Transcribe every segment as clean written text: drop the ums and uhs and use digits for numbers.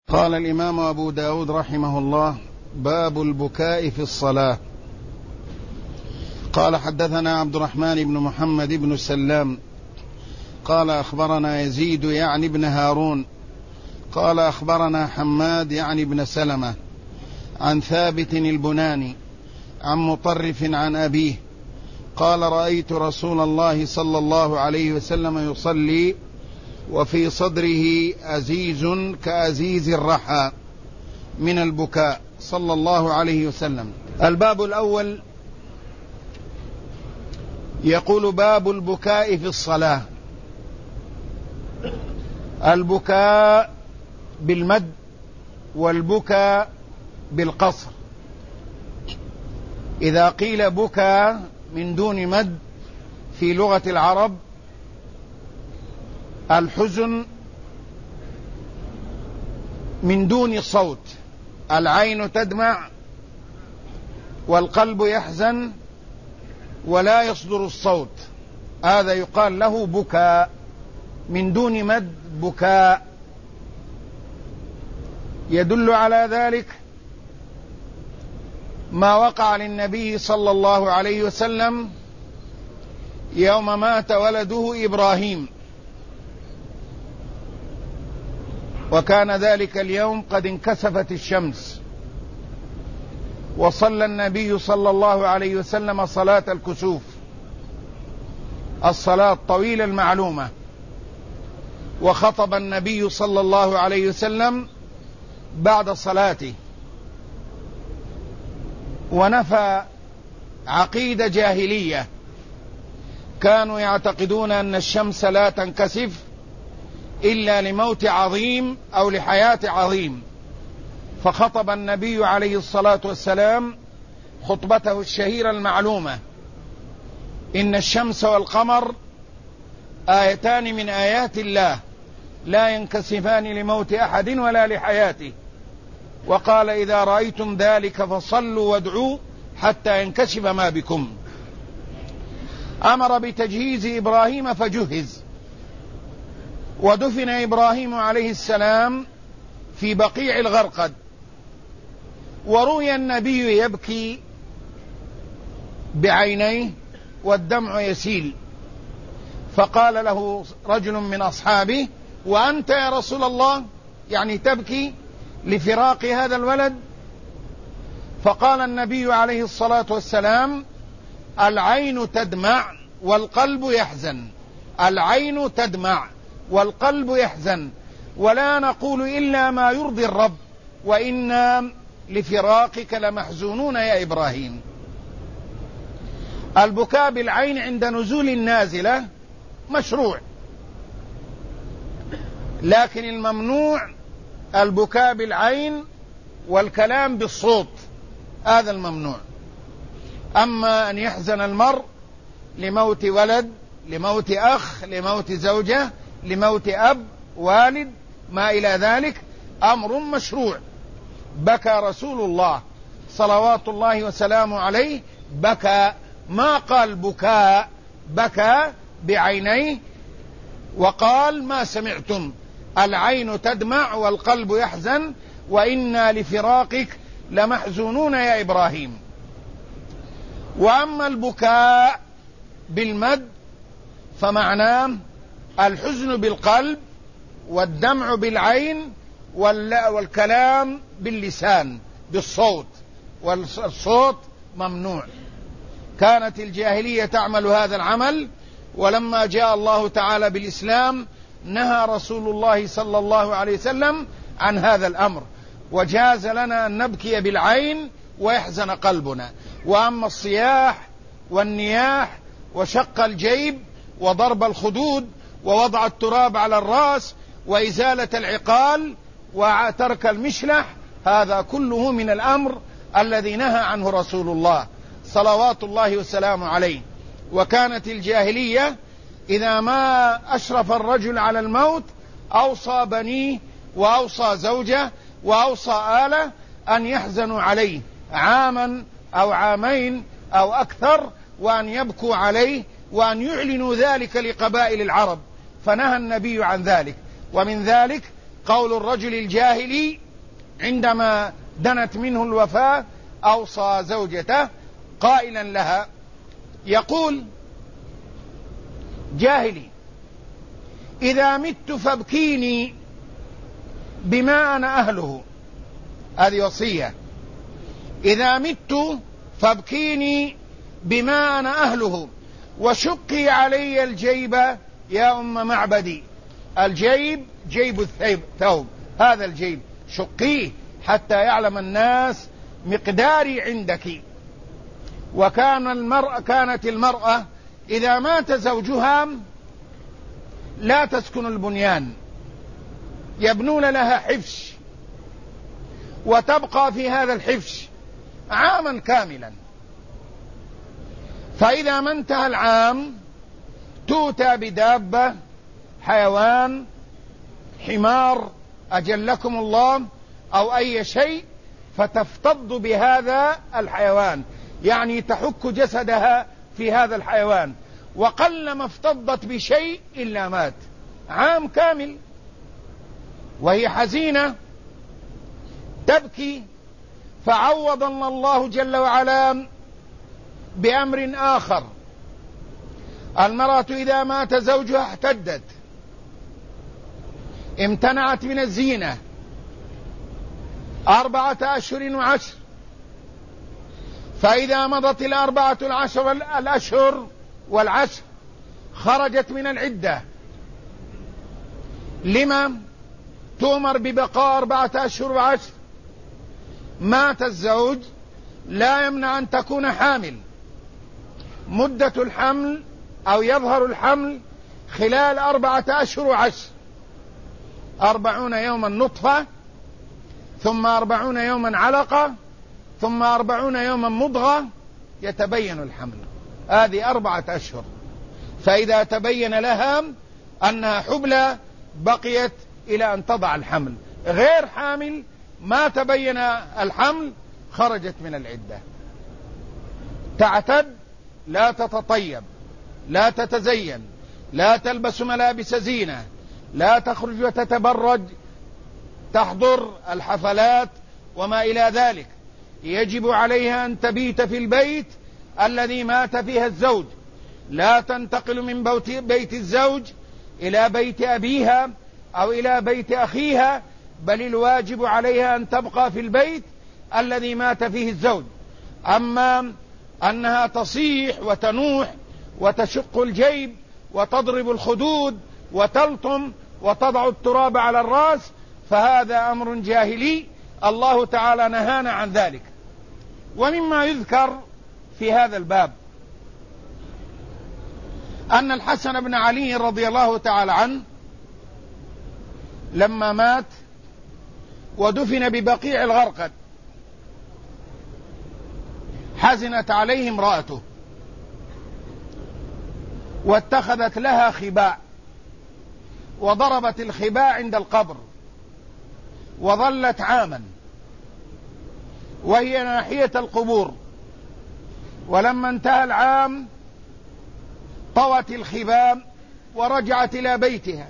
قال الإمام أبو داود رحمه الله: باب البكاء في الصلاة. قال: حدثنا عبد الرحمن بن محمد بن سلام قال: أخبرنا يزيد يعني بن هارون قال: أخبرنا حماد يعني بن سلمة عن ثابت البناني عن مطرف عن أبيه قال: رأيت رسول الله صلى الله عليه وسلم يصلي وفي صدره أزيز كأزيز الرحى من البكاء صلى الله عليه وسلم. الباب الأول يقول: باب البكاء في الصلاة. البكاء بالمد والبكاء بالقصر. إذا قيل بكى من دون مد في لغة العرب الحزن من دون صوت، العين تدمع والقلب يحزن ولا يصدر الصوت، هذا يقال له بكاء من دون مد، بكاء. يدل على ذلك ما وقع للنبي صلى الله عليه وسلم يوم مات ولده إبراهيم، وكان ذلك اليوم قد انكسفت الشمس، وصلى النبي صلى الله عليه وسلم صلاة الكسوف، الصلاة الطويلة المعلومة، وخطب النبي صلى الله عليه وسلم بعد صلاته، ونفى عقيدة جاهلية، كانوا يعتقدون أن الشمس لا تنكسف إلا لموت عظيم أو لحياة عظيم، فخطب النبي عليه الصلاة والسلام خطبته الشهيرة المعلومة: إن الشمس والقمر آيتان من آيات الله لا ينكسفان لموت أحد ولا لحياته، وقال: إذا رأيتم ذلك فصلوا وادعوا حتى ينكشف ما بكم. أمر بتجهيز إبراهيم فجهز، ودفن إبراهيم عليه السلام في بقيع الغرقد، وروي النبي يبكي بعينيه والدمع يسيل، فقال له رجل من أصحابه: وأنت يا رسول الله يعني تبكي لفراق هذا الولد؟ فقال النبي عليه الصلاة والسلام: العين تدمع والقلب يحزن، العين تدمع والقلب يحزن، ولا نقول إلا ما يرضي الرب، وإنا لفراقك لمحزونون يا إبراهيم. البكاء بالعين عند نزول النازلة مشروع، لكن الممنوع البكاء بالعين والكلام بالصوت، هذا الممنوع. أما أن يحزن المرء لموت ولد، لموت أخ، لموت زوجة، لموت أب، والد، ما إلى ذلك، أمر مشروع. بكى رسول الله صلوات الله وسلامه عليه، بكى، ما قال بكاء، بكى بعينيه، وقال: ما سمعتم، العين تدمع والقلب يحزن وإنا لفراقك لمحزونون يا إبراهيم. وأما البكاء بالمد فمعناه الحزن بالقلب والدمع بالعين والكلام باللسان بالصوت، والصوت ممنوع. كانت الجاهلية تعمل هذا العمل، ولما جاء الله تعالى بالإسلام نهى رسول الله صلى الله عليه وسلم عن هذا الأمر، وجاز لنا أن نبكي بالعين ويحزن قلبنا. وأما الصياح والنياح وشق الجيب وضرب الخدود ووضع التراب على الرأس وإزالة العقال وترك المشلح، هذا كله من الأمر الذي نهى عنه رسول الله صلوات الله وسلامه عليه. وكانت الجاهلية إذا ما أشرف الرجل على الموت أوصى بنيه وأوصى زوجه وأوصى آله أن يحزنوا عليه عاما أو عامين أو أكثر، وأن يبكوا عليه، وأن يعلنوا ذلك لقبائل العرب، فنهى النبي عن ذلك. ومن ذلك قول الرجل الجاهلي عندما دنت منه الوفاة أوصى زوجته قائلا لها، يقول جاهلي: إذا مت فابكيني بما أنا أهله. هذه وصية: إذا مت فابكيني بما أنا أهله، وشقي علي الجيب يا أم معبدي. الجيب جيب الثوب، هذا الجيب شقيه حتى يعلم الناس مقداري عندك. كانت المرأة إذا مات زوجها لا تسكن البنيان، يبنون لها حفش وتبقى في هذا الحفش عاما كاملا، فإذا ما انتهى العام تؤتى بدابة، حيوان، حمار أجلكم الله أو أي شيء، فتفتض بهذا الحيوان، يعني تحك جسدها في هذا الحيوان، وقلما افتضت بشيء إلا مات عام كامل، وهي حزينة تبكي. فعوضنا الله جل وعلا بأمر آخر: المرأة إذا مات زوجها احتدت، امتنعت من الزينة 4 أشهر و10، فإذا مضت 4 الأشهر والعشر خرجت من العدة. لما تؤمر ببقاء 4 أشهر و10؟ مات الزوج لا يمنع أن تكون حامل، مدة الحمل أو يظهر الحمل خلال 4 أشهر و10، 40 يوما نطفة، ثم 40 يوما علقة، ثم 40 يوما مضغة، يتبين الحمل. هذه 4 أشهر. فإذا تبين لها أنها حبلى بقيت إلى أن تضع الحمل. غير حامل ما تبين الحمل خرجت من العدة. تعتد، لا تتطيب، لا تتزين، لا تلبس ملابس زينة، لا تخرج وتتبرج، تحضر الحفلات وما إلى ذلك. يجب عليها أن تبيت في البيت الذي مات فيها الزوج، لا تنتقل من بيت الزوج إلى بيت أبيها أو إلى بيت أخيها، بل الواجب عليها أن تبقى في البيت الذي مات فيه الزوج. أما أنها تصيح وتنوح وتشق الجيب وتضرب الخدود وتلطم وتضع التراب على الرأس، فهذا أمر جاهلي، الله تعالى نهانا عن ذلك. ومما يذكر في هذا الباب أن الحسن بن علي رضي الله تعالى عنه لما مات ودفن ببقيع الغرقد حزنت عليه امرأته واتخذت لها خباء وضربت الخباء عند القبر، وظلت عاما وهي ناحية القبور. ولما انتهى العام طوت الخباء ورجعت إلى بيتها،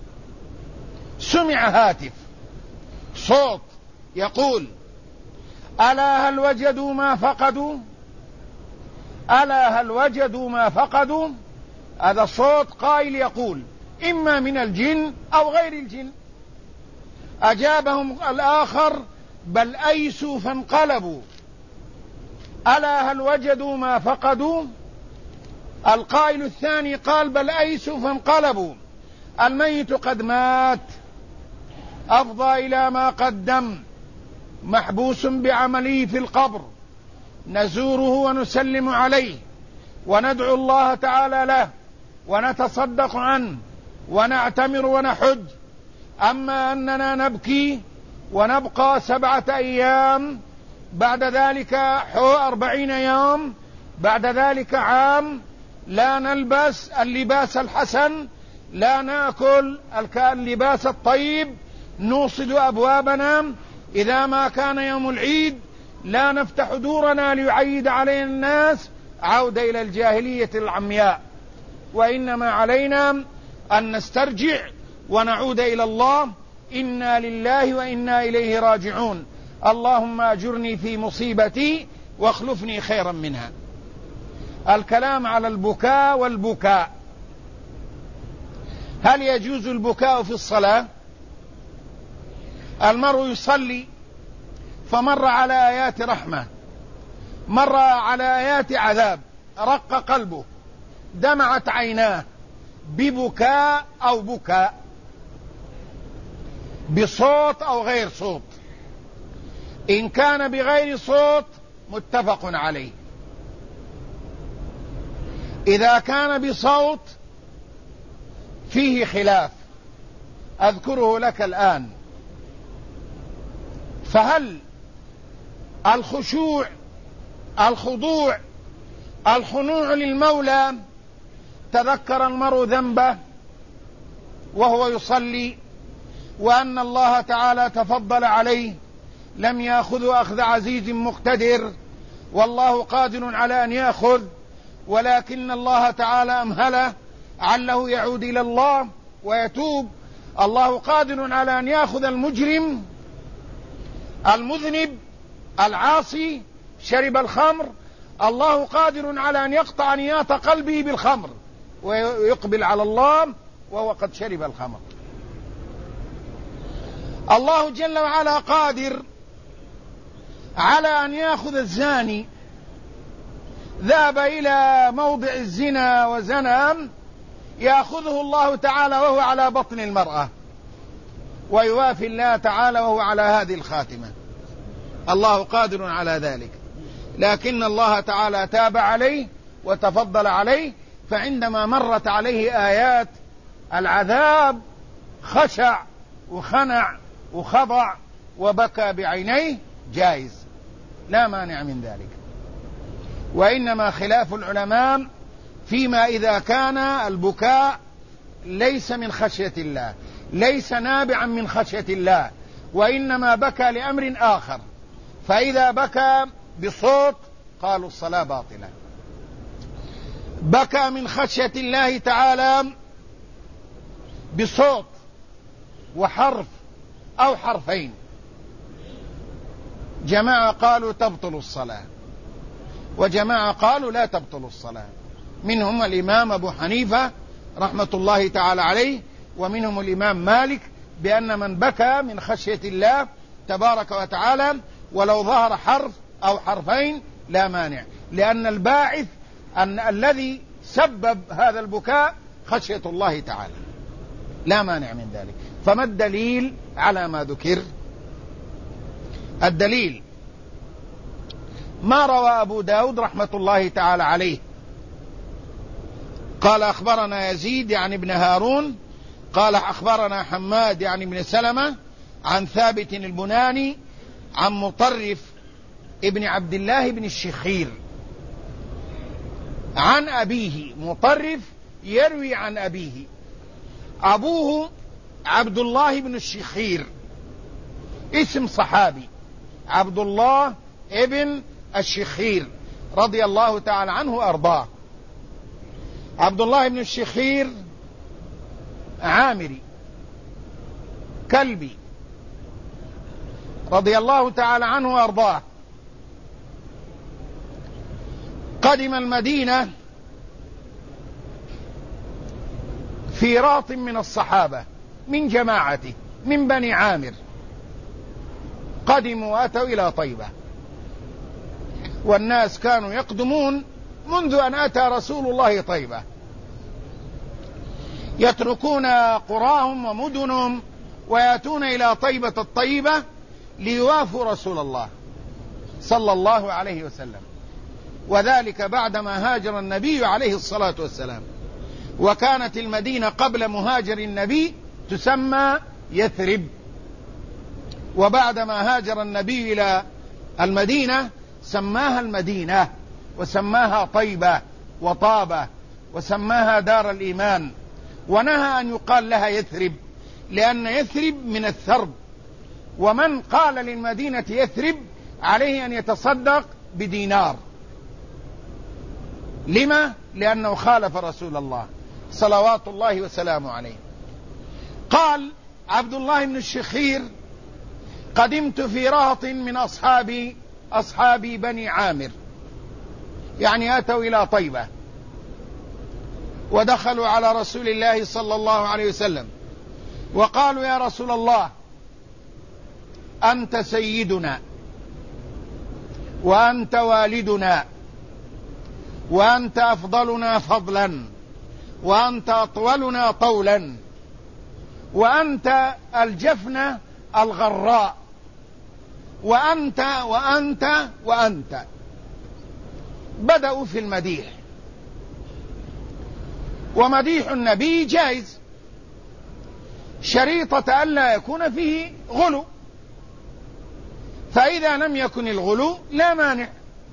سمع هاتف، صوت يقول: ألا هل وجدوا ما فقدوا؟ ألا هل وجدوا ما فقدوا؟ هذا صوت قائل يقول إما من الجن أو غير الجن. أجابهم الآخر: بل أيسوا فانقلبوا. ألا هل وجدوا ما فقدوا؟ القائل الثاني قال: بل أيسوا فانقلبوا. الميت قد مات، أفضى إلى ما قدم، محبوس بعمله في القبر، نزوره ونسلم عليه وندعو الله تعالى له ونتصدق عنه ونعتمر ونحج. أما أننا نبكي ونبقى 7 أيام، بعد ذلك 40 يوم، بعد ذلك عام، لا نلبس اللباس الحسن، لا نأكل اللباس الطيب، نوصد أبوابنا إذا ما كان يوم العيد، لا نفتح دورنا ليعيد علينا الناس، عودة إلى الجاهلية العمياء. وإنما علينا أن نسترجع ونعود إلى الله إنا لله وإنا إليه راجعون، اللهم أجرني في مصيبتي واخلفني خيرا منها. الكلام على البكاء والبكاء. هل يجوز البكاء في الصلاة؟ المرء يصلي فمر على آيات رحمة، مر على آيات عذاب، رق قلبه، دمعت عيناه ببكاء أو بكاء، بصوت أو غير صوت. إن كان بغير صوت متفق عليه. إذا كان بصوت فيه خلاف أذكره لك الآن. فهل الخشوع، الخضوع، الخنوع للمولى، تذكر المرء ذنبه وهو يصلي وأن الله تعالى تفضل عليه، لم يأخذ أخذ عزيز مقتدر، والله قادر على أن يأخذ، ولكن الله تعالى أمهله عله يعود إلى الله ويتوب. الله قادر على أن يأخذ المجرم المذنب العاصي شرب الخمر، الله قادر على أن يقطع نيات قلبه بالخمر ويقبل على الله وهو قد شرب الخمر. الله جل وعلا قادر على أن يأخذ الزاني ذهب إلى موضع الزنا وزنى، يأخذه الله تعالى وهو على بطن المرأة، ويوافي الله تعالى وهو على هذه الخاتمة. الله قادر على ذلك، لكن الله تعالى تاب عليه وتفضل عليه، فعندما مرت عليه آيات العذاب خشع وخنع وخضع وبكى بعينيه، جائز، لا مانع من ذلك. وإنما خلاف العلماء فيما إذا كان البكاء ليس من خشية الله، ليس نابعا من خشية الله، وإنما بكى لأمر آخر، فإذا بكى بصوت قالوا الصلاة باطلة. بكى من خشية الله تعالى بصوت وحرف أو حرفين، جماعة قالوا تبطل الصلاة، وجماعة قالوا لا تبطل الصلاة، منهم الإمام أبو حنيفة رحمة الله تعالى عليه، ومنهم الإمام مالك، بأن من بكى من خشية الله تبارك وتعالى ولو ظهر حرف أو حرفين لا مانع، لأن الباعث أن الذي سبب هذا البكاء خشية الله تعالى، لا مانع من ذلك. فما الدليل على ما ذكر؟ الدليل ما روى أبو داود رحمة الله تعالى عليه قال أخبرنا يزيد يعني ابن هارون قال أخبرنا حماد يعني ابن سلمة عن ثابت البناني عن مطرف ابن عبد الله بن الشخير عن أبيه. مطرف يروي عن أبيه، أبوه عبد الله بن الشخير، اسم صحابي، عبد الله ابن الشخير رضي الله تعالى عنه وأرضاه. عبد الله بن الشخير عامري كلبي رضي الله تعالى عنه وأرضاه، قدم المدينة في راط من الصحابة من جماعته من بني عامر، قدموا وأتوا إلى طيبة، والناس كانوا يقدمون منذ أن أتى رسول الله طيبة، يتركون قراهم ومدنهم ويأتون إلى طيبة الطيبة ليوافوا رسول الله صلى الله عليه وسلم، وذلك بعدما هاجر النبي عليه الصلاة والسلام. وكانت المدينة قبل مهاجر النبي تسمى يثرب، وبعدما هاجر النبي إلى المدينة سماها المدينة وسماها طيبة وطابة وسماها دار الإيمان، ونهى أن يقال لها يثرب لأن يثرب من الثرب، ومن قال للمدينة يثرب عليه أن يتصدق بدينار. لما؟ لأنه خالف رسول الله صلوات الله وسلامه عليه. قال عبد الله بن الشخير: قدمت في رهط من أصحاب بني عامر، يعني أتوا إلى طيبة، ودخلوا على رسول الله صلى الله عليه وسلم وقالوا: يا رسول الله، أنت سيدنا وأنت والدنا وأنت أفضلنا فضلا وأنت أطولنا طولا وأنت الجفنة الغراء وأنت وأنت وأنت. بدأوا في المديح، ومديح النبي جائز شريطة ألا يكون فيه غلو، فإذا لم يكن الغلو لا مانع.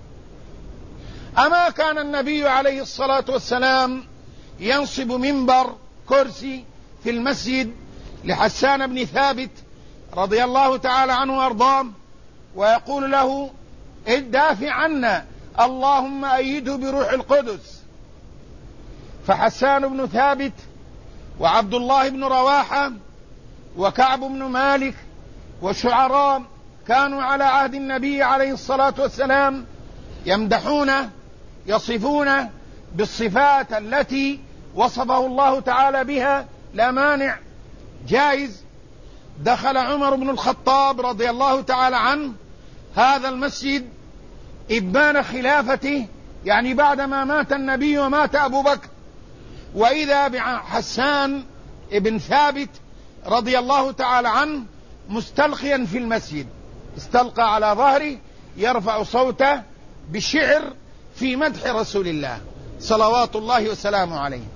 أما كان النبي عليه الصلاة والسلام ينصب منبر كرسي في المسجد لحسان بن ثابت رضي الله تعالى عنه وارضاه، ويقول له: دافع عنا، اللهم أيده بروح القدس. فحسان بن ثابت وعبد الله بن رواحة وكعب بن مالك وشعراء كانوا على عهد النبي عليه الصلاة والسلام يمدحونه، يصفونه بالصفات التي وصفه الله تعالى بها، لا مانع، جائز. دخل عمر بن الخطاب رضي الله تعالى عنه هذا المسجد إبان خلافته، يعني بعدما مات النبي ومات أبو بكر، وإذا بحسان بن ثابت رضي الله تعالى عنه مستلقيا في المسجد، استلقى على ظهره يرفع صوته بالشعر في مدح رسول الله صلوات الله وسلامه عليه.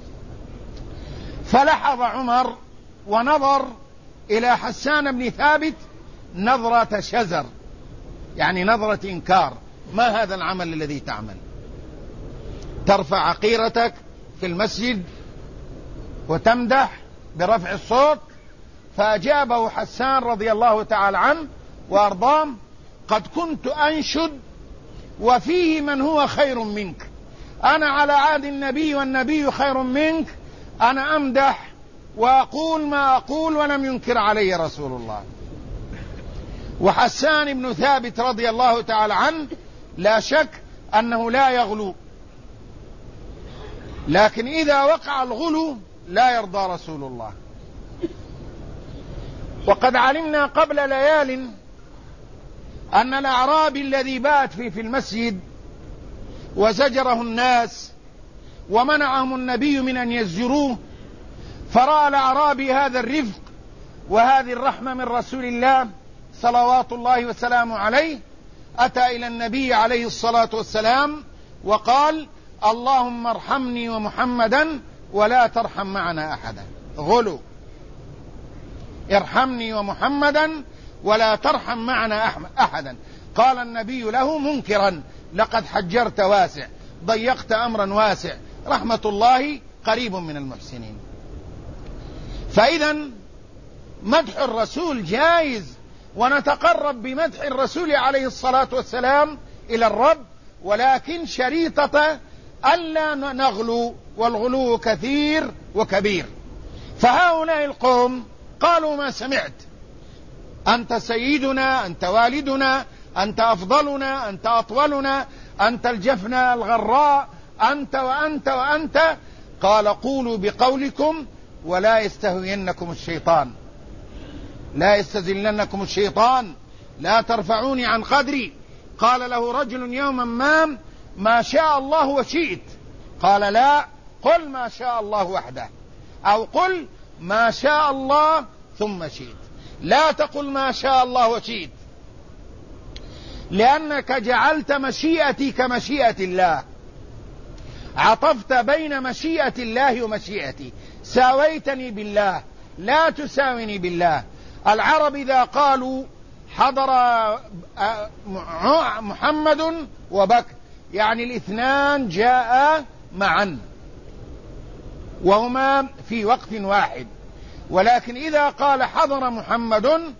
فلحظ عمر ونظر إلى حسان بن ثابت نظرة شزر، يعني نظرة إنكار: ما هذا العمل الذي تعمل؟ ترفع عقيرتك في المسجد وتمدح برفع الصوت. فأجابه حسان رضي الله تعالى عنه وأرضاه: قد كنت أنشد وفيه من هو خير منك، أنا على عهد النبي والنبي خير منك، أنا أمدح وأقول ما أقول ولم ينكر علي رسول الله. وحسان بن ثابت رضي الله تعالى عنه لا شك أنه لا يغلو، لكن إذا وقع الغلو لا يرضى رسول الله. وقد علمنا قبل ليال أن الأعرابي الذي بات في المسجد وزجره الناس ومنعهم النبي من أن يزجروه، فرأى الأعرابي هذا الرفق وهذه الرحمة من رسول الله صلوات الله وسلامه عليه، أتى إلى النبي عليه الصلاة والسلام وقال: اللهم ارحمني ومحمدا ولا ترحم معنا أحدا. غلو: ارحمني ومحمدا ولا ترحم معنا أحدا. قال النبي له منكرا: لقد حجرت واسع، ضيقت أمرا واسع، رحمة الله قريب من المحسنين. فإذا مدح الرسول جائز، ونتقرب بمدح الرسول عليه الصلاة والسلام إلى الرب، ولكن شريطة ألا نغلو، والغلو كثير وكبير. فهؤلاء القوم قالوا: ما سمعت، أنت سيدنا، أنت والدنا، أنت أفضلنا، أنت أطولنا، أنت الجفنة الغراء، أنت وأنت وأنت. قال: قولوا بقولكم ولا يستهوينكم الشيطان، لا يستزلنكم الشيطان، لا ترفعوني عن قدري. قال له رجل يوما: ما شاء الله وشئت. قال: لا، قل ما شاء الله وحده، أو قل ما شاء الله ثم شئت، لا تقل ما شاء الله وشئت، لأنك جعلت مشيئتي كمشيئة الله، عطفت بين مشيئة الله ومشيئتي، ساويتني بالله، لا تساويني بالله. العرب إذا قالوا حضر محمد وبكر، يعني الاثنان جاء معا وهما في وقت واحد. ولكن إذا قال حضر محمد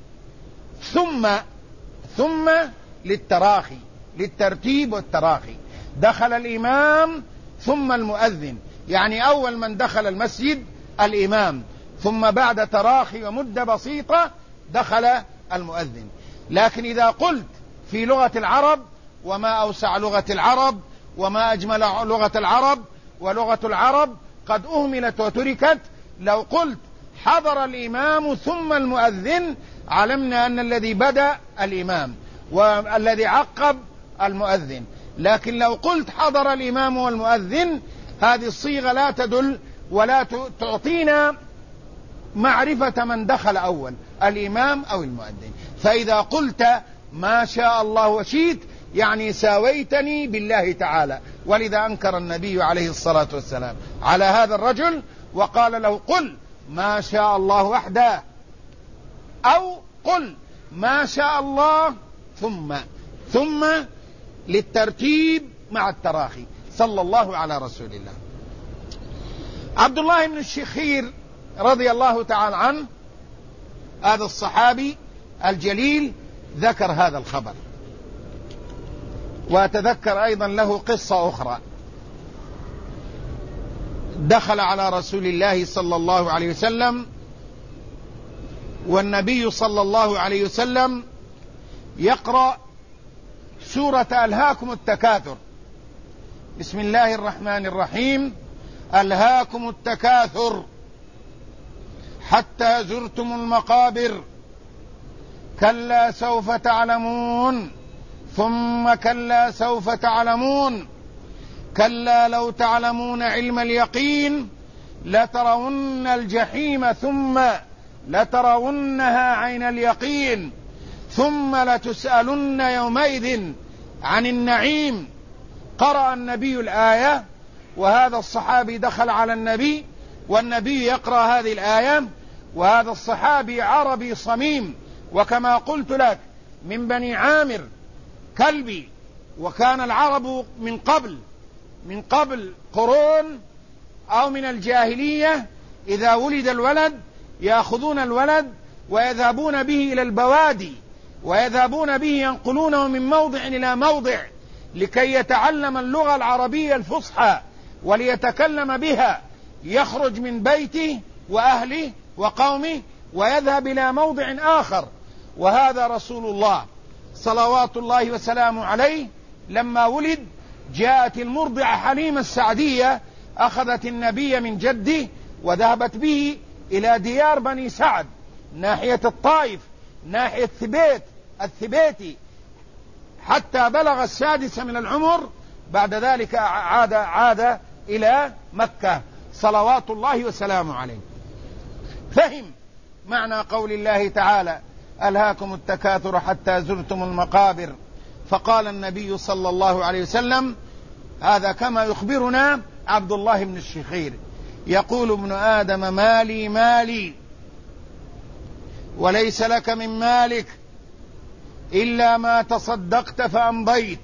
ثم للتراخي، للترتيب والتراخي، دخل الإمام ثم المؤذن، يعني أول من دخل المسجد الإمام، ثم بعد تراخي ومدة بسيطة دخل المؤذن. لكن إذا قلت في لغة العرب، وما أوسع لغة العرب وما أجمل لغة العرب، ولغة العرب قد أهملت وتركت، لو قلت حضر الإمام ثم المؤذن علمنا أن الذي بدأ الإمام والذي عقب المؤذن. لكن لو قلت حضر الإمام والمؤذن هذه الصيغة لا تدل ولا تعطينا معرفة من دخل أول، الإمام أو المؤذن. فإذا قلت ما شاء الله وشئت يعني ساويتني بالله تعالى، ولذا أنكر النبي عليه الصلاة والسلام على هذا الرجل وقال له قل ما شاء الله وحده، أو قل ما شاء الله ثم للترتيب مع التراخي. صلى الله على رسول الله. عبد الله بن الشخير رضي الله تعالى عنه هذا الصحابي الجليل ذكر هذا الخبر، وأتذكر أيضا له قصة أخرى. دخل على رسول الله صلى الله عليه وسلم والنبي صلى الله عليه وسلم يقرأ سورة ألهاكم التكاثر. بسم الله الرحمن الرحيم. ألهاكم التكاثر حتى زرتم المقابر كلا سوف تعلمون ثم كلا سوف تعلمون كلا لو تعلمون علم اليقين لترون الجحيم ثم لترونها عين اليقين ثم لتسألن يومئذ عن النعيم. قرأ النبي الآية وهذا الصحابي دخل على النبي والنبي يقرأ هذه الآية، وهذا الصحابي عربي صميم، وكما قلت لك من بني عامر كلبي. وكان العرب من قبل قرون أو من الجاهلية إذا ولد الولد يأخذون الولد ويذهبون به إلى البوادي ويذهبون به ينقلونه من موضع إلى موضع لكي يتعلم اللغة العربية الفصحى وليتكلم بها، يخرج من بيته وأهله وقومه ويذهب إلى موضع آخر. وهذا رسول الله صلوات الله وسلامه عليه لما ولد جاءت المرضعة حليمة السعدية أخذت النبي من جده وذهبت به إلى ديار بني سعد ناحية الطائف ناحية الثبيتي حتى بلغ 6 من العمر. بعد ذلك عاد إلى مكة صلوات الله وسلامه عليه. فهم معنى قول الله تعالى ألهاكم التكاثر حتى زرتم المقابر. فقال النبي صلى الله عليه وسلم هذا كما يخبرنا عبد الله بن الشخير يقول ابن آدم مالي مالي وليس لك من مالك إلا ما تصدقت فأمضيت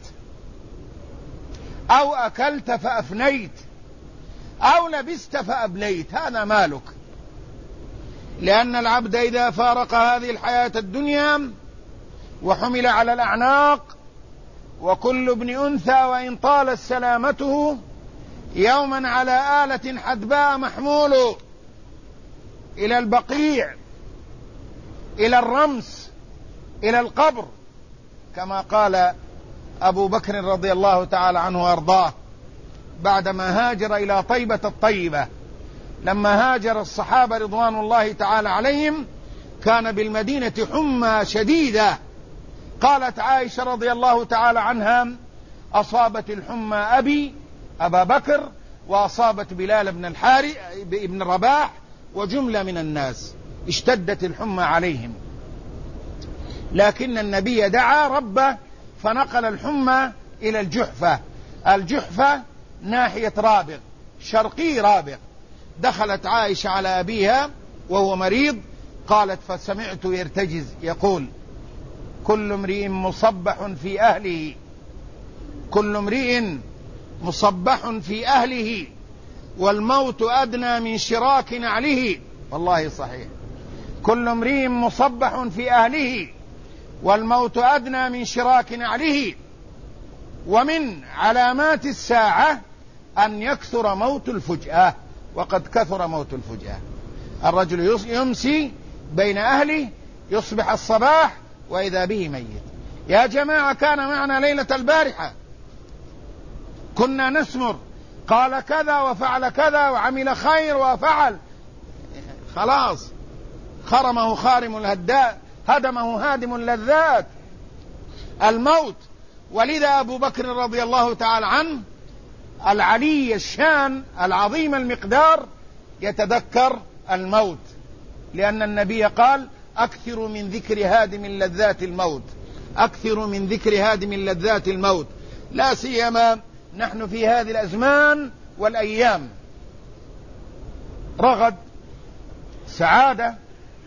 أو أكلت فأفنيت أو لبست فأبليت، هذا مالك. لأن العبد إذا فارق هذه الحياة الدنيا وحمل على الأعناق وكل ابن أنثى وإن طالت سلامته يوما على آلة حدباء محمول إلى البقيع إلى الرمس إلى القبر، كما قال أبو بكر رضي الله تعالى عنه وأرضاه بعدما هاجر إلى طيبة الطيبة. لما هاجر الصحابة رضوان الله تعالى عليهم كان بالمدينة حمى شديدة. قالت عائشة رضي الله تعالى عنها أصابت الحمى أبا بكر وأصابت بلال بن رباح وجملة من الناس اشتدت الحمى عليهم، لكن النبي دعا ربه فنقل الحمى إلى الجحفة ناحية رابغ شرقي رابغ. دخلت عائشة على أبيها وهو مريض قالت فسمعت يرتجز يقول كل امرئ مصبح في أهله كل امرئ مصبح في أهله والموت أدنى من شراك نعله. والله صحيح، كل امرئ مصبح في أهله والموت أدنى من شراك نعله. ومن علامات الساعة أن يكثر موت الفجأة، وقد كثر موت الفجأة. الرجل يمسي بين أهله يصبح الصباح وإذا به ميت. يا جماعة كان معنا ليلة البارحة كنا نسمر، قال كذا وفعل كذا وعمل خير وفعل، خلاص خرمه خارم الهداء، هدمه هادم اللذات، الموت. ولذا أبو بكر رضي الله تعالى عنه العلي الشان العظيم المقدار يتذكر الموت، لأن النبي قال أكثر من ذكر هادم اللذات الموت، أكثر من ذكر هادم اللذات الموت، لا سيما نحن في هذه الأزمان والأيام، رغد، سعادة،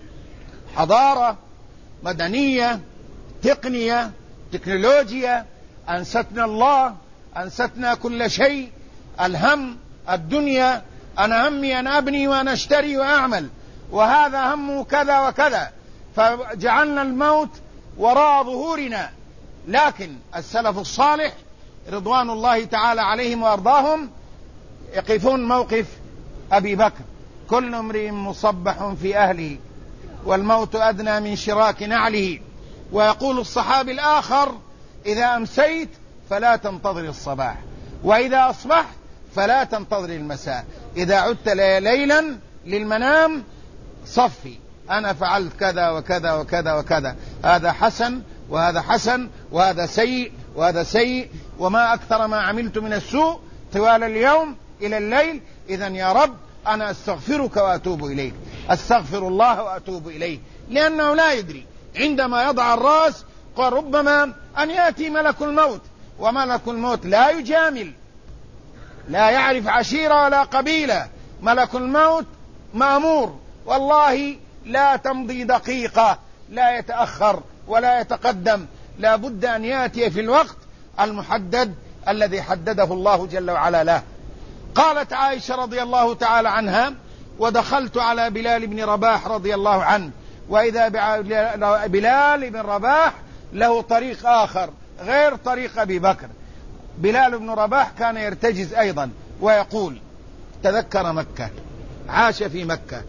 حضارة، مدنية، تقنية، تكنولوجيا، أنستنا الله، أنستنا كل شيء، الهم، الدنيا، أنا همي أن أبني وأن أشتري وأعمل، وهذا همه كذا وكذا، فجعلنا الموت وراء ظهورنا. لكن السلف الصالح رضوان الله تعالى عليهم وأرضاهم يقفون موقف أبي بكر: كل امرئ مصبح في أهله والموت أدنى من شراك نعله. ويقول الصحابي الآخر: إذا أمسيت فلا تنتظر الصباح، وإذا أصبحت فلا تنتظر المساء، إذا عدت ليلا للمنام صفي أنا فعلت كذا وكذا وكذا وكذا، هذا حسن وهذا حسن وهذا سيء وهذا سيء، وما أكثر ما عملت من السوء طوال اليوم إلى الليل. إذن يا رب أنا أستغفرك وأتوب إليك، أستغفر الله وأتوب إليه، لأنه لا يدري عندما يضع الرأس قال ربما أن يأتي ملك الموت، وملك الموت لا يجامل، لا يعرف عشيرة ولا قبيلة، ملك الموت مأمور، والله لا تمضي دقيقة، لا يتأخر ولا يتقدم، لا بد أن يأتي في الوقت المحدد الذي حدده الله جل وعلا له. قالت عائشة رضي الله تعالى عنها: ودخلت على بلال بن رباح رضي الله عنه، وإذا بلال بن رباح له طريق آخر غير طريق أبي بكر. بلال بن رباح كان يرتجز أيضا ويقول: تذكر مكة، عاش في مكة،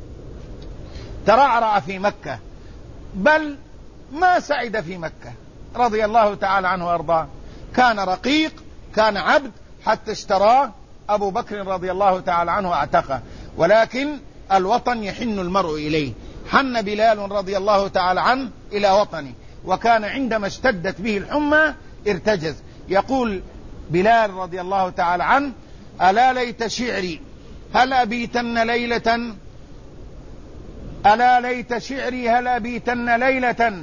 ترعرع في مكة، بل ما سعد في مكة رضي الله تعالى عنه وأرضاه، كان رقيق، كان عبد، حتى اشتراه أبو بكر رضي الله تعالى عنه واعتقه، ولكن الوطن يحن المرء إليه. حن بلال رضي الله تعالى عنه إلى وطنه، وكان عندما اشتدت به الحمى ارتجز. يقول بلال رضي الله تعالى عنه: ألا ليت شعري هل أبيتن ليلة، ألا ليت شعري هل أبيتن ليلة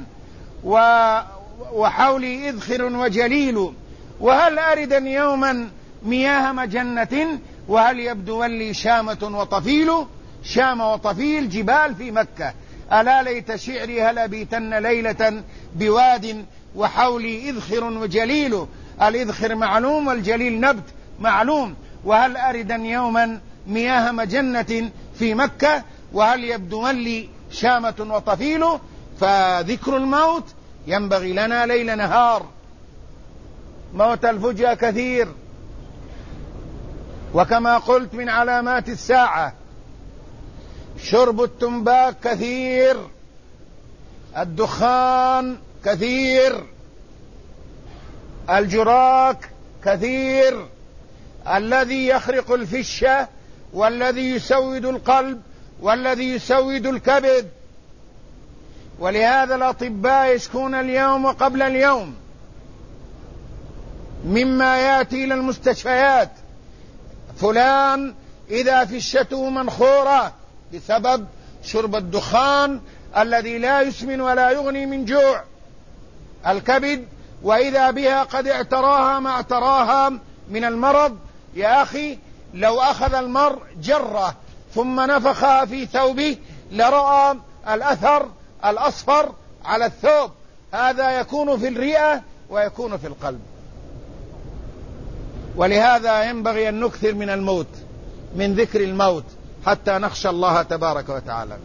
وحولي إذخر وجليل، وهل أردا يوما مياه مجنة، وهل يبدو لي شامة وطفيل. شام وطفيل جبال في مكة. ألا ليت شعري هل أبيتن ليلة بواد وحولي إذخر وجليل، الإذخر معلوم والجليل نبت معلوم. وهل أردا يوما مياه مجنة في مكة، وهل يبدو لي شامة وطفيل. فذكر الموت ينبغي لنا ليل نهار. موت الفجأة كثير، وكما قلت من علامات الساعة. شرب التنباك كثير، الدخان كثير، الجراك كثير، الذي يخرق الفشة والذي يسود القلب والذي يسود الكبد. ولهذا الأطباء يشكون اليوم وقبل اليوم مما يأتي إلى المستشفيات: فلان إذا فشته منخورة بسبب شرب الدخان الذي لا يسمن ولا يغني من جوع. الكبد وإذا بها قد اعتراها ما اعتراها من المرض. يا أخي لو أخذ المرء جرة ثم نفخها في ثوبه لرأى الأثر الأصفر على الثوب. هذا يكون في الرئة ويكون في القلب. ولهذا ينبغي أن نكثر من الموت، من ذكر الموت، حتى نخشى الله تبارك وتعالى.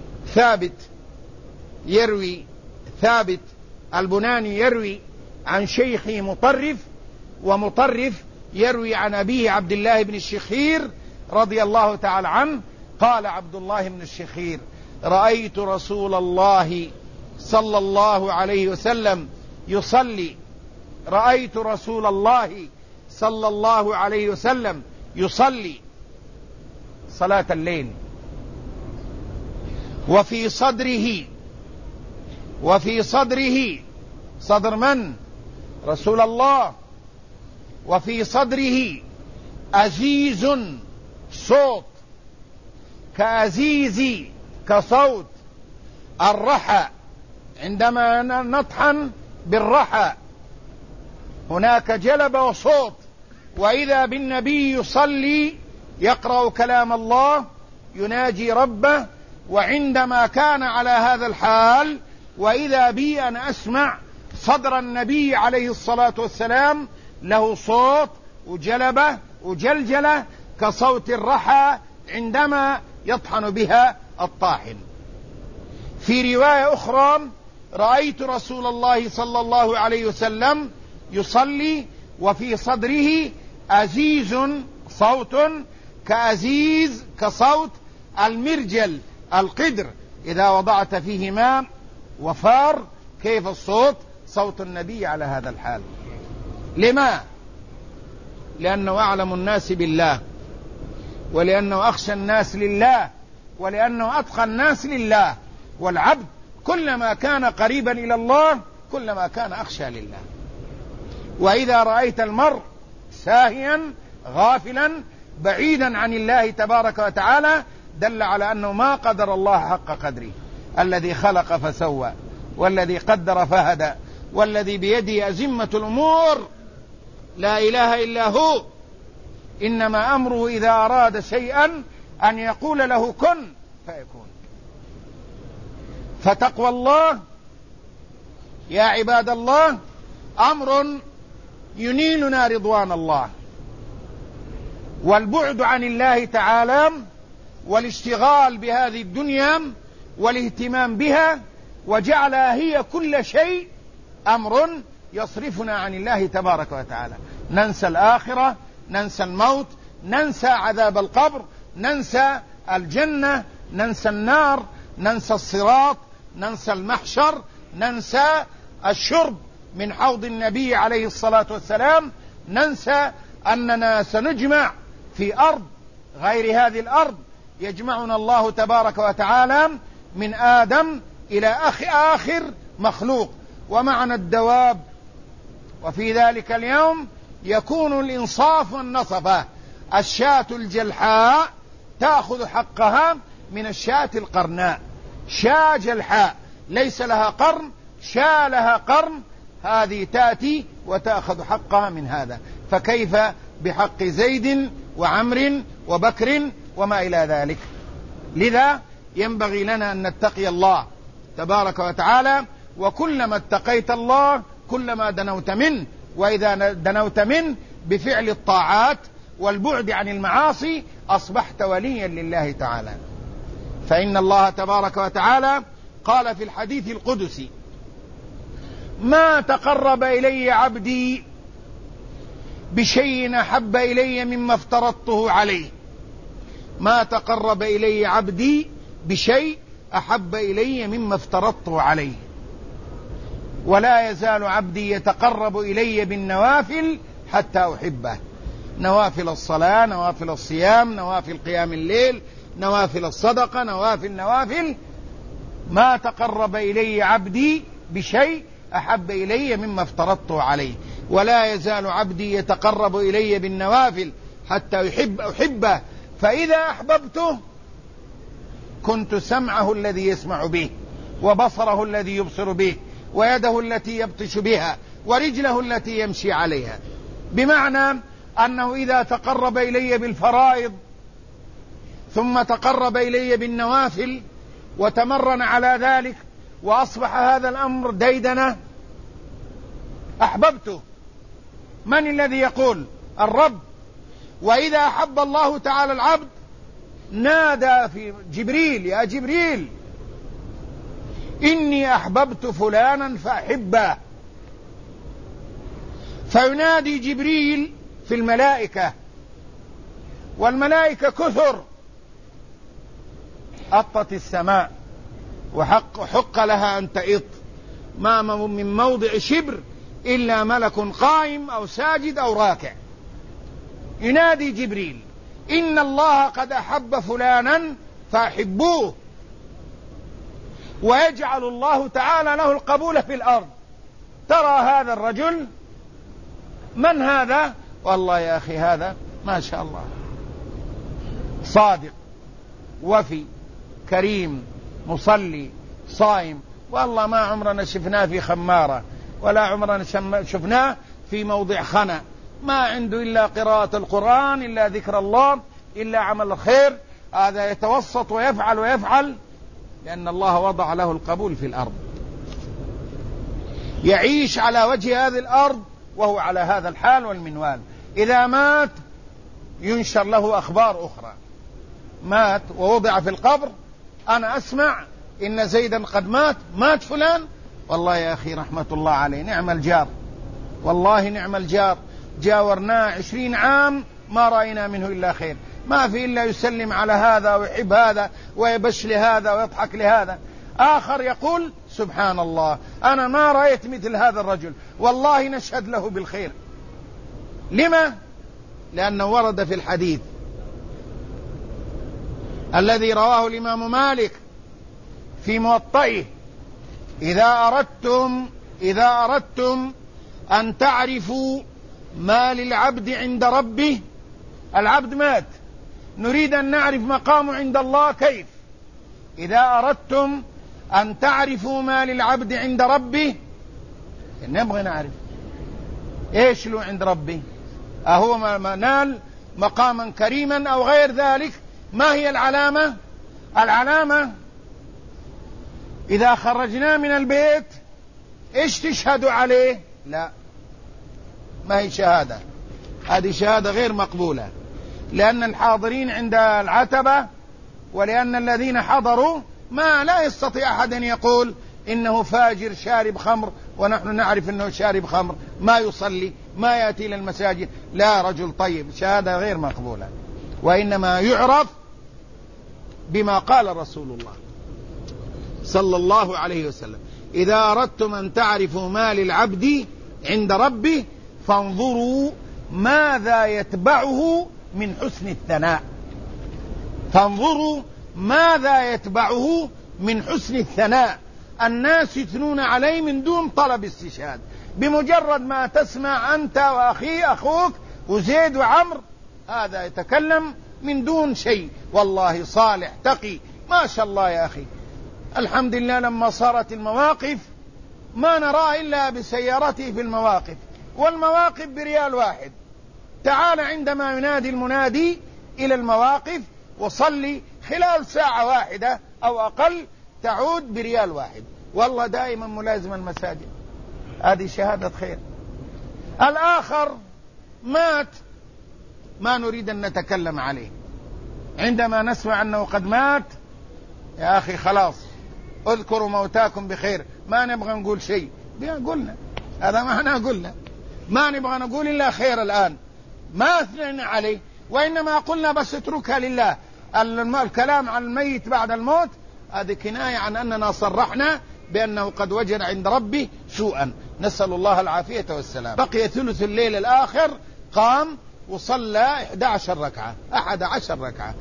ثابت البناني يروي عن شيخه مطرف، ومطرف يروي عن أبيه عبد الله بن الشخير رضي الله تعالى عنه قال عبد الله بن الشخير: رأيت رسول الله صلى الله عليه وسلم يصلي، رأيت رسول الله صلى الله عليه وسلم يصلي صلاة الليل، وفي صدره صدر من؟ رسول الله. وفي صدره أزيز، صوت كصوت الرحى، عندما نطحن بالرحى هناك جلب وصوت. وإذا بالنبي يصلي يقرأ كلام الله يناجي ربه. وعندما كان على هذا الحال وإذا بي أن أسمع صدر النبي عليه الصلاة والسلام له صوت وجلبة وجلجلة كصوت الرحى عندما يطحن بها الطاحن. في رواية أخرى: رأيت رسول الله صلى الله عليه وسلم يصلي وفي صدره أزيز، صوت كصوت المرجل، القدر إذا وضعت فيه ماء وفار، كيف الصوت؟ صوت النبي على هذا الحال. لما؟ لأنه أعلم الناس بالله، ولأنه أخشى الناس لله، ولأنه أتقى الناس لله. والعبد كلما كان قريبا إلى الله كلما كان أخشى لله. وإذا رأيت المرء ساهيا غافلا بعيدا عن الله تبارك وتعالى دل على أنه ما قدر الله حق قدره. الذي خلق فسوى، والذي قدر فهدى، والذي بيده أزمة الأمور، لا إله إلا هو. إنما أمره إذا أراد شيئا أن يقول له كن فيكون. فتقوى الله يا عباد الله أمر ينيلنا رضوان الله، والبعد عن الله تعالى والاشتغال بهذه الدنيا والاهتمام بها وجعلها هي كل شيء أمر يصرفنا عن الله تبارك وتعالى. ننسى الآخرة، ننسى الموت، ننسى عذاب القبر، ننسى الجنة، ننسى النار، ننسى الصراط، ننسى المحشر، ننسى الشرب من حوض النبي عليه الصلاة والسلام، ننسى أننا سنجمع في أرض غير هذه الأرض يجمعنا الله تبارك وتعالى من آدم إلى آخر مخلوق، ومعنا الدواب. وفي ذلك اليوم يكون الإنصاف والنصفة. الشاة الجلحاء تأخذ حقها من الشاة القرناء. شاة جلحاء ليس لها قرن، شاة لها قرن، هذه تأتي وتأخذ حقها من هذا. فكيف بحق زيد وعمر وبكر وما إلى ذلك؟ لذا ينبغي لنا أن نتقي الله تبارك وتعالى، وكلما اتقيت الله كلما دنوت منه. وإذا دنوت منه بفعل الطاعات والبعد عن المعاصي أصبحت وليا لله تعالى. فإن الله تبارك وتعالى قال في الحديث القدسي: ما تقرب إلي عبدي بشيء أحب إلي مما افترضته عليه. ما تقرب إلي عبدي بشيء أحب إلي مما افترضته عليه، ولا يزال عبدي يتقرب إلي بالنوافل حتى أحبه. نوافل الصلاة، نوافل الصيام، نوافل قيام الليل، نوافل الصدقة، نوافل. ما تقرب إلي عبدي بشيء أحب إلي مما افترضته عليه، ولا يزال عبدي يتقرب إلي بالنوافل حتى أحبه. فإذا أحببته كنت سمعه الذي يسمع به، وبصره الذي يبصر به، ويده التي يبطش بها، ورجله التي يمشي عليها. بمعنى أنه إذا تقرب إلي بالفرائض ثم تقرب إلي بالنوافل وتمرن على ذلك وأصبح هذا الأمر ديدنة أحببته. من الذي يقول؟ الرب. وإذا أحب الله تعالى العبد نادى في جبريل: يا جبريل إني أحببت فلانا فأحبه. فينادي جبريل في الملائكة، والملائكة كثر، أطت السماء وحق لها أن تئط، ما من موضع شبر إلا ملك قائم أو ساجد أو راكع، ينادي جبريل إن الله قد أحب فلانا فأحبوه، ويجعل الله تعالى له القبول في الأرض. ترى هذا الرجل، من هذا؟ والله يا أخي هذا ما شاء الله صادق وفي كريم مصلي صائم، والله ما عمرنا شفناه في خمارة ولا عمرنا شفناه في موضع خنا، ما عنده إلا قراءة القرآن إلا ذكر الله إلا عمل الخير. هذا يتوسط ويفعل لأن الله وضع له القبول في الأرض، يعيش على وجه هذه الأرض وهو على هذا الحال والمنوال. إذا مات ينشر له أخبار أخرى، مات ووضع في القبر، أنا أسمع إن زيدا قد مات فلان، والله يا أخي رحمة الله عليه نعم الجار، والله نعم الجار، جاورناه 20 عام ما رأينا منه إلا خير، ما في إلا يسلم على هذا ويحب هذا ويبش لهذا ويضحك لهذا. آخر يقول سبحان الله أنا ما رأيت مثل هذا الرجل، والله نشهد له بالخير. لما؟ لأنه ورد في الحديث الذي رواه الإمام مالك في موطئه إذا أردتم أن تعرفوا ما للعبد عند ربه، العبد مات، نريد أن نعرف مقامه عند الله كيف. إذا أردتم أن تعرفوا ما للعبد عند ربه، نبغى نعرف إيش له عند ربه، أهو ما نال مقاما كريما أو غير ذلك. ما هي العلامة؟ العلامة إذا خرجنا من البيت إيش تشهد عليه؟ لا، ما هي شهادة، هذه شهادة غير مقبولة، لأن الحاضرين عند العتبة ولأن الذين حضروا ما لا يستطيع أحد أن يقول إنه فاجر شارب خمر ونحن نعرف أنه شارب خمر، ما يصلي ما يأتي إلى المساجد، لا رجل طيب، شهادة غير مقبولة. وإنما يعرف بما قال رسول الله صلى الله عليه وسلم إذا أردتم أن تعرفوا ما للعبد عند ربه فانظروا ماذا يتبعه من حسن الثناء، فانظروا ماذا يتبعه من حسن الثناء. الناس يثنون عليه من دون طلب استشهاد، بمجرد ما تسمع أنت أخوك وزيد وعمر هذا يتكلم من دون شيء، والله صالح تقي ما شاء الله يا أخي. الحمد لله لما صارت المواقف ما نرى إلا بسيارته في المواقف، والمواقف بريال واحد. تعال عندما ينادي المنادي إلى المواقف وصلي خلال ساعة واحدة أو أقل تعود بريال واحد، والله دائما ملازم المساجد، هذه شهادة خير. الآخر مات ما نريد أن نتكلم عليه، عندما نسمع أنه قد مات يا أخي خلاص اذكروا موتاكم بخير، ما نبغى نقول شيء، قلنا هذا ما احنا قلنا، ما نبغى نقول إلا خير الآن، ما أثنينا عليه، وإنما قلنا بس اتركها لله. الكلام عن الميت بعد الموت هذه كناية عن أننا صرحنا بأنه قد وجد عند ربه سوءا، نسأل الله العافية والسلام. بقي ثلث الليل الآخر، قام وصلى 11 ركعة 11 ركعة،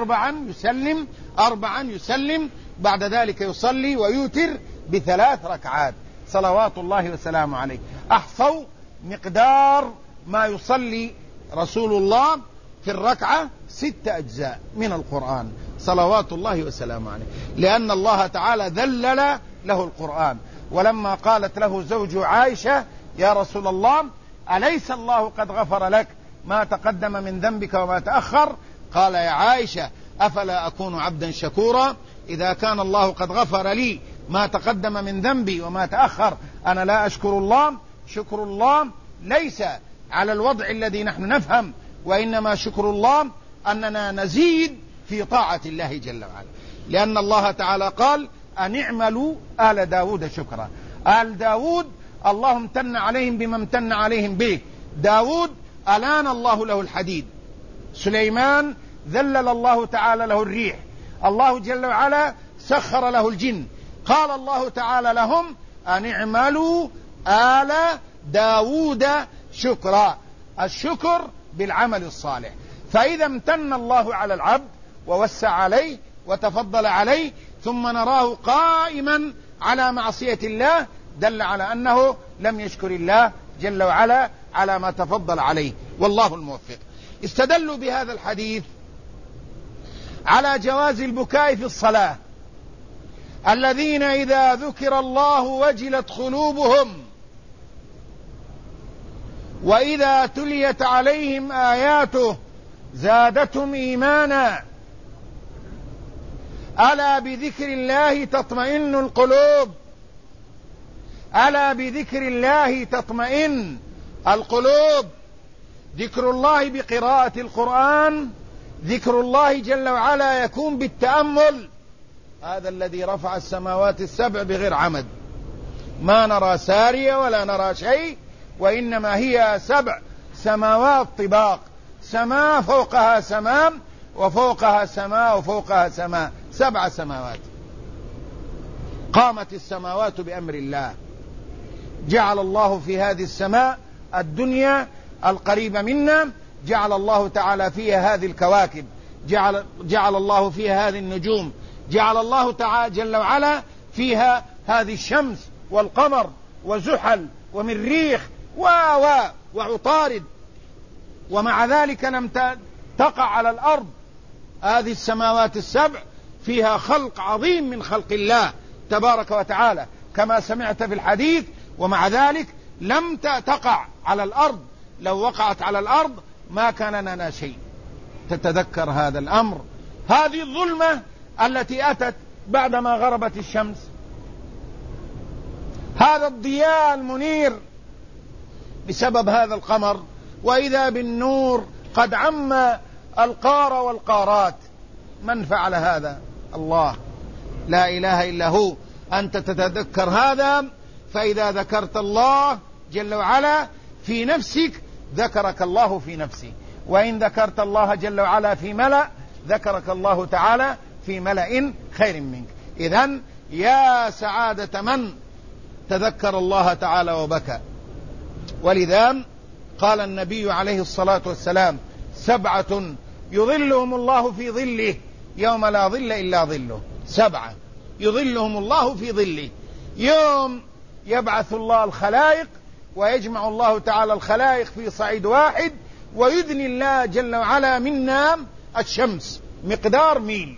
4 يسلم، بعد ذلك يصلي ويوتر ب3 ركعات صلوات الله وسلامه عليه. أحصوا مقدار ما يصلي رسول الله في الركعة 6 أجزاء من القرآن صلوات الله وسلامه عليه، لأن الله تعالى ذلل له القرآن. ولما قالت له زوج عائشة يا رسول الله أليس الله قد غفر لك ما تقدم من ذنبك وما تأخر؟ قال يا عائشة أفلا أكون عبدا شكورا؟ إذا كان الله قد غفر لي ما تقدم من ذنبي وما تأخر أنا لا أشكر الله؟ شكر الله ليس على الوضع الذي نحن نفهم، وإنما شكر الله أننا نزيد في طاعة الله جل وعلا، لأن الله تعالى قال أن اعملوا آل داود شكرا. آل داود الله امتن عليهم بما امتن عليهم به. داود ألان الله له الحديد، سليمان ذلل الله تعالى له الريح، الله جل وعلا سخر له الجن. قال الله تعالى لهم أن اعملوا آل داود شكرا. الشكر بالعمل الصالح. فإذا امتن الله على العبد ووسع عليه وتفضل عليه ثم نراه قائما على معصية الله دل على أنه لم يشكر الله جل وعلا على ما تفضل عليه، والله الموفق. استدلوا بهذا الحديث على جواز البكاء في الصلاة، الذين إذا ذكر الله وجلت قلوبهم وإذا تليت عليهم آياته زادتهم إيمانا ألا بذكر الله تطمئن القلوب، ألا بذكر الله تطمئن القلوب. ذكر الله بقراءة القرآن، ذكر الله جل وعلا يكون بالتأمل. هذا الذي رفع السماوات السبع بغير عمد، ما نرى سارية ولا نرى شيء، وإنما هي 7 سماوات طباق، سماء فوقها سماء وفوقها سماء وفوقها سماء، 7 سماوات. قامت السماوات بأمر الله. جعل الله في هذه السماء الدنيا القريبة منا، جعل الله تعالى فيها هذه الكواكب، جعل الله فيها هذه النجوم، جعل الله تعالى جل وعلا فيها هذه الشمس والقمر وزحل ومريخ وعطارد. ومع ذلك لم تقع على الأرض هذه السماوات ال7 فيها خلق عظيم من خلق الله تبارك وتعالى كما سمعت في الحديث، ومع ذلك لم تقع على الأرض. لو وقعت على الأرض ما كان لنا شيء. تتذكر هذا الأمر، هذه الظلمة التي أتت بعدما غربت الشمس، هذا الضياء المنير بسبب هذا القمر، وإذا بالنور قد عم القار والقارات. من فعل هذا؟ الله، لا إله إلا هو. أنت تتذكر هذا، فإذا ذكرت الله جل وعلا في نفسك ذكرك الله في نفسه، وإن ذكرت الله جل وعلا في ملأ ذكرك الله تعالى في ملأ خير منك. إذن يا سعادة من تذكر الله تعالى وبكى. ولذا قال النبي عليه الصلاة والسلام: 7 يظلهم الله في ظله يوم لا ظل إلا ظله. 7 يظلهم الله في ظله، يوم يبعث الله الخلائق ويجمع الله تعالى الخلائق في صعيد واحد، ويدني الله جل وعلا منا الشمس مقدار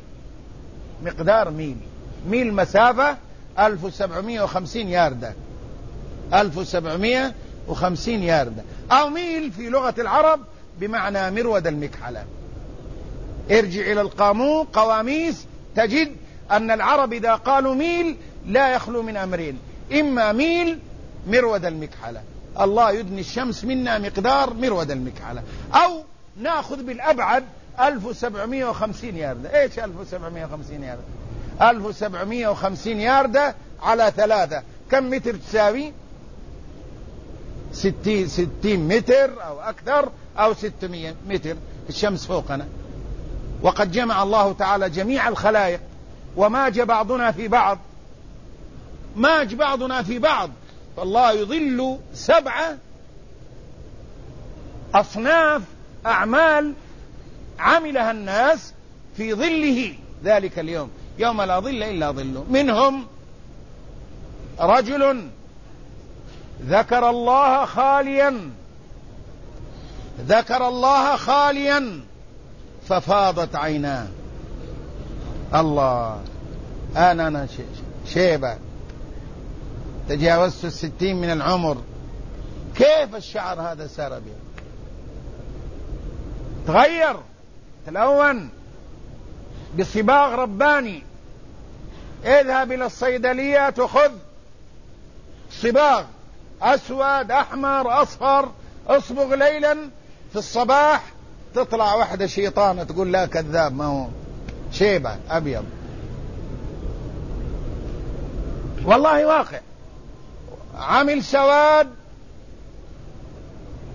ميل مسافة 1750 ياردة، 1750 ياردة، أو ميل في لغة العرب بمعنى مرود المكحلة. ارجع إلى قواميس تجد أن العرب إذا قالوا ميل لا يخلو من أمرين: إما ميل مرود المكحلة، الله يدني الشمس منا مقدار مرود المكحلة، أو نأخذ بالأبعد 1750 ياردة. إيش 1750 ياردة؟ 1750 ياردة على 3 كم متر تساوي؟ 60 متر أو أكثر، أو 600 متر. الشمس فوقنا، وقد جمع الله تعالى جميع الخلائق وماج بعضنا في بعض، فالله يظل 7 أصناف أعمال عملها الناس في ظله ذلك اليوم، يوم لا ظل إلا ظله. منهم رجل ذكر الله خاليا ففاضت عيناه. الله، أنا شيبة تجاوزت 60 من العمر، كيف الشعر هذا سار به؟ تغير، تلون بصباغ رباني. اذهب إلى الصيدلية وخذ صباغ أسود أحمر أصفر، اصبغ ليلا، في الصباح تطلع واحدة شيطانة تقول لا كذاب، ما هو شيبة أبيض. والله واقع، عمل سواد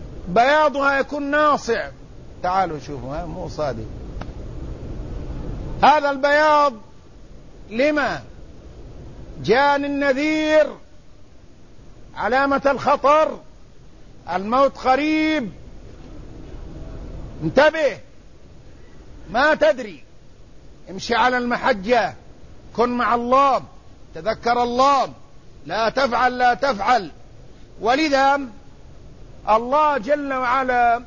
بياضها يكون ناصع. تعالوا شوفوا، مو صادق. هذا البياض لما؟ جاءني النذير، علامة الخطر، الموت قريب، انتبه، ما تدري، امشي على المحجة، كن مع الله، تذكر الله، لا تفعل لا تفعل. ولذا الله جل وعلا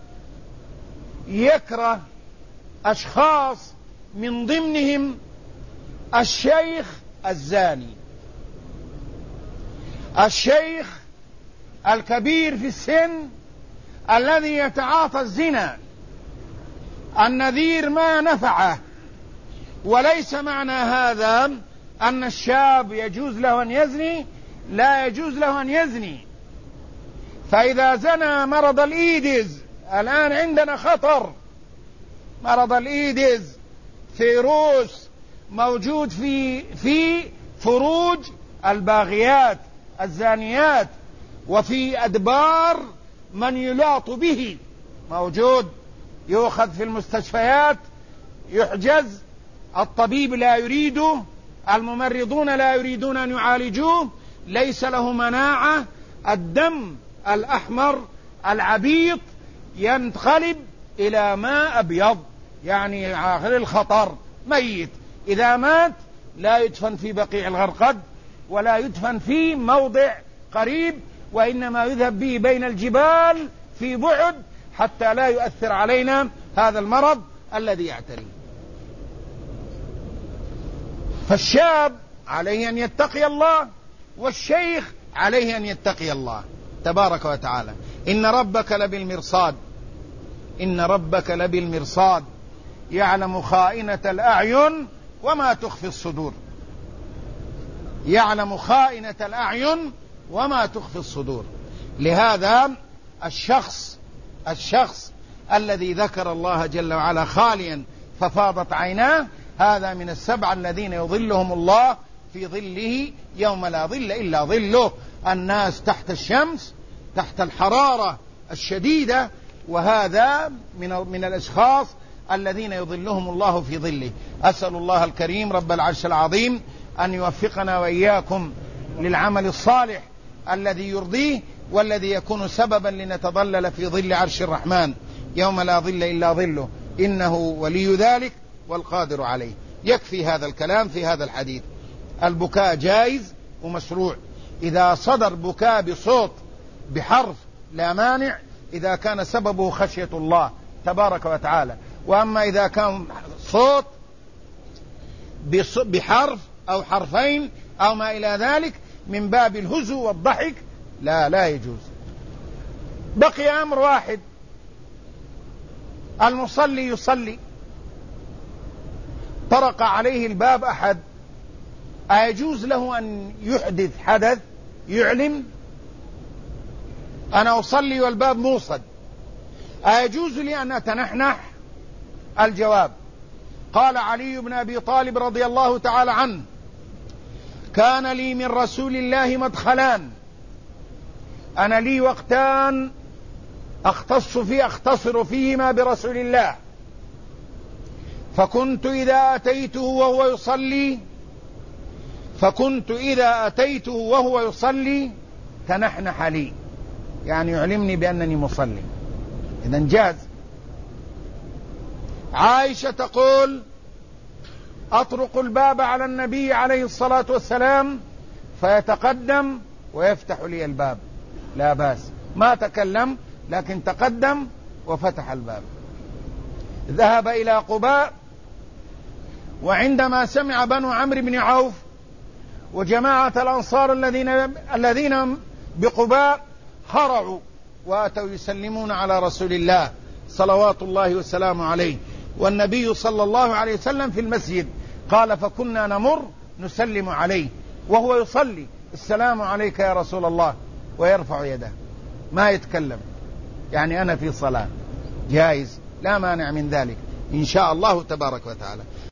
يكره أشخاص من ضمنهم الشيخ الزاني، الشيخ الكبير في السن الذي يتعاطى الزنا. النذير ما نفعه، وليس معنى هذا أن الشاب يجوز له أن يزني، لا يجوز له أن يزني. فإذا زنى مرض الإيدز، الآن عندنا خطر، مرض الإيدز فيروس موجود في فروج الباغيات الزانيات، وفي أدبار من يلاط به موجود، يؤخذ في المستشفيات، يحجز، الطبيب لا يريده، الممرضون لا يريدون أن يعالجوه، ليس له مناعة، الدم الأحمر العبيط ينقلب إلى ماء أبيض، يعني آخر الخطر، ميت. إذا مات لا يدفن في بقيع الغرقد ولا يدفن في موضع قريب، وإنما يذهب به بين الجبال في بعد حتى لا يؤثر علينا هذا المرض الذي يعتريه. فالشاب عليه أن يتقي الله، والشيخ عليه أن يتقي الله تبارك وتعالى. إن ربك لبالمرصاد، إن ربك لبالمرصاد، يعلم خائنة الأعين وما تخفي الصدور، يعلم خائنة الأعين وما تخفي الصدور. لهذا الشخص الذي ذكر الله جل وعلا خاليا ففاضت عيناه، هذا من السبع الذين يظلهم الله في ظله يوم لا ظل إلا ظله. الناس تحت الشمس، تحت الحرارة الشديدة، وهذا من الأشخاص الذين يظلهم الله في ظله. أسأل الله الكريم رب العرش العظيم أن يوفقنا وإياكم للعمل الصالح الذي يرضيه، والذي يكون سببا لنتظلل في ظل عرش الرحمن يوم لا ظل إلا ظله، إنه ولي ذلك والقادر عليه. يكفي هذا الكلام في هذا الحديث. البكاء جائز ومشروع إذا صدر بكاء بصوت بحرف لا مانع، إذا كان سببه خشية الله تبارك وتعالى. وأما إذا كان صوت بحرف أو حرفين أو ما إلى ذلك من باب الهزو والضحك، لا يجوز. بقي أمر واحد، المصلي يصلي، طرق عليه الباب أحد، أيجوز له أن يحدث حدث يعلم؟ أنا أصلي والباب موصد، أيجوز لي أن أتنحنح؟ الجواب: قال علي بن أبي طالب رضي الله تعالى عنه: كان لي من رسول الله مدخلان، أنا لي وقتان أختصر فيهما برسول الله، فكنت إذا أتيته وهو يصلي تنحنح لي، يعني يعلمني بأنني مصلي، إذن جاز. عائشة تقول: أطرق الباب على النبي عليه الصلاة والسلام فيتقدم ويفتح لي الباب، لا بأس، ما تكلم لكن تقدم وفتح الباب. ذهب إلى قباء، وعندما سمع بنو عمرو بن عوف وجماعة الأنصار الذين بقباء خرعوا وأتوا يسلمون على رسول الله صلوات الله وسلامه عليه، والنبي صلى الله عليه وسلم في المسجد، قال: فكنا نمر نسلم عليه وهو يصلي: السلام عليك يا رسول الله، ويرفع يده ما يتكلم، يعني أنا في صلاة. جائز، لا مانع من ذلك إن شاء الله تبارك وتعالى.